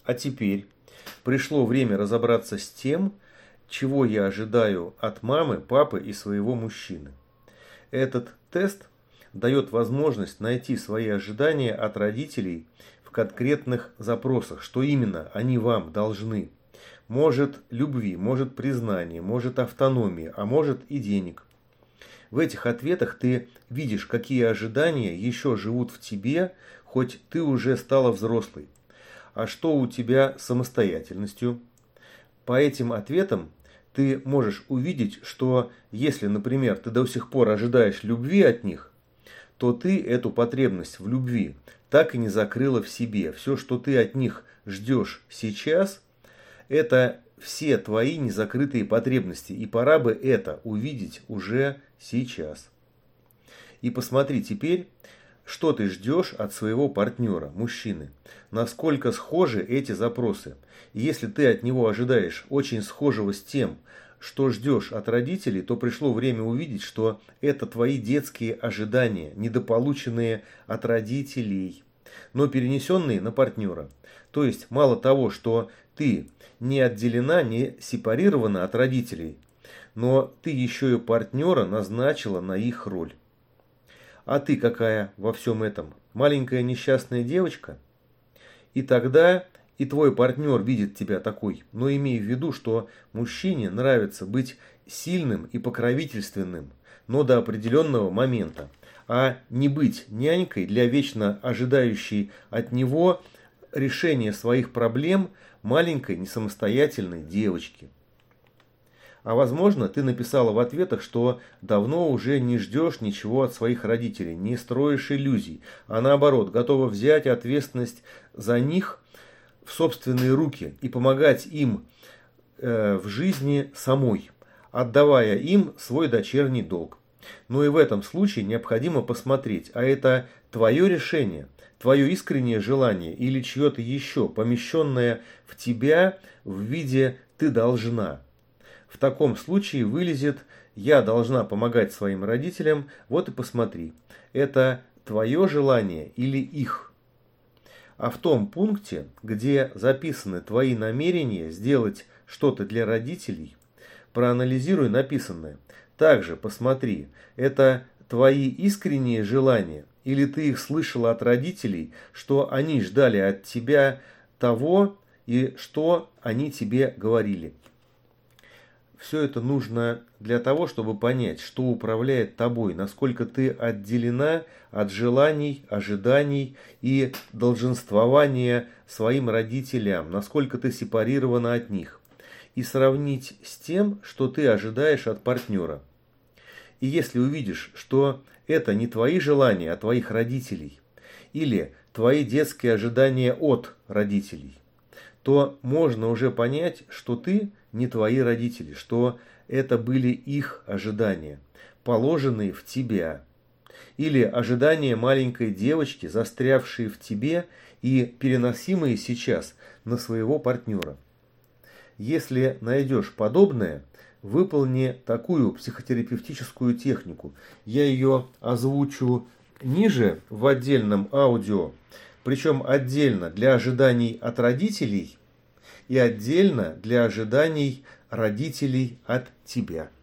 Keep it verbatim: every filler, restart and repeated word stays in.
А теперь пришло время разобраться с тем, чего я ожидаю от мамы, папы и своего мужчины. Этот тест дает возможность найти свои ожидания от родителей в конкретных запросах, что именно они вам должны. Может любви, может признания, может автономии, а может и денег. В этих ответах ты видишь, какие ожидания еще живут в тебе, хоть ты уже стала взрослой. А что у тебя с самостоятельностью? По этим ответам ты можешь увидеть, что если, например, ты до сих пор ожидаешь любви от них, то ты эту потребность в любви так и не закрыла в себе. Все, что ты от них ждешь сейчас, это все твои незакрытые потребности. И пора бы это увидеть уже сейчас. И посмотри теперь, что ты ждешь от своего партнера, мужчины. Насколько схожи эти запросы. И если ты от него ожидаешь очень схожего с тем, что ждешь от родителей, то пришло время увидеть, что это твои детские ожидания, недополученные от родителей, но перенесенные на партнера. То есть мало того, что ты не отделена, не сепарирована от родителей, но ты еще и партнера назначила на их роль. А ты какая во всем этом? Маленькая несчастная девочка? И тогда и твой партнер видит тебя такой, но имей в виду, что мужчине нравится быть сильным и покровительственным, но до определенного момента, а не быть нянькой для вечно ожидающей от него решения своих проблем маленькой несамостоятельной девочки. А возможно, ты написала в ответах, что давно уже не ждешь ничего от своих родителей, не строишь иллюзий, а наоборот, готова взять ответственность за них в собственные руки и помогать им э, в жизни самой, отдавая им свой дочерний долг. Но и в этом случае необходимо посмотреть, а это твое решение, твое искреннее желание или чье-то еще, помещенное в тебя в виде «ты должна». В таком случае вылезет «я должна помогать своим родителям», вот и посмотри, это твое желание или их. А в том пункте, где записаны твои намерения сделать что-то для родителей, проанализируй написанное. Также посмотри, это твои искренние желания или ты их слышала от родителей, что они ждали от тебя того и что они тебе говорили. Все это нужно для того, чтобы понять, что управляет тобой, насколько ты отделена от желаний, ожиданий и долженствования своим родителям, насколько ты сепарирована от них, и сравнить с тем, что ты ожидаешь от партнера. И если увидишь, что это не твои желания, а твоих родителей, или твои детские ожидания от родителей, то можно уже понять, что ты не твои родители, что это были их ожидания, положенные в тебя. Или ожидания маленькой девочки, застрявшие в тебе и переносимые сейчас на своего партнера. Если найдешь подобное, выполни такую психотерапевтическую технику. Я ее озвучу ниже в отдельном аудио, причем отдельно для ожиданий от родителей и отдельно для ожиданий родителей от тебя.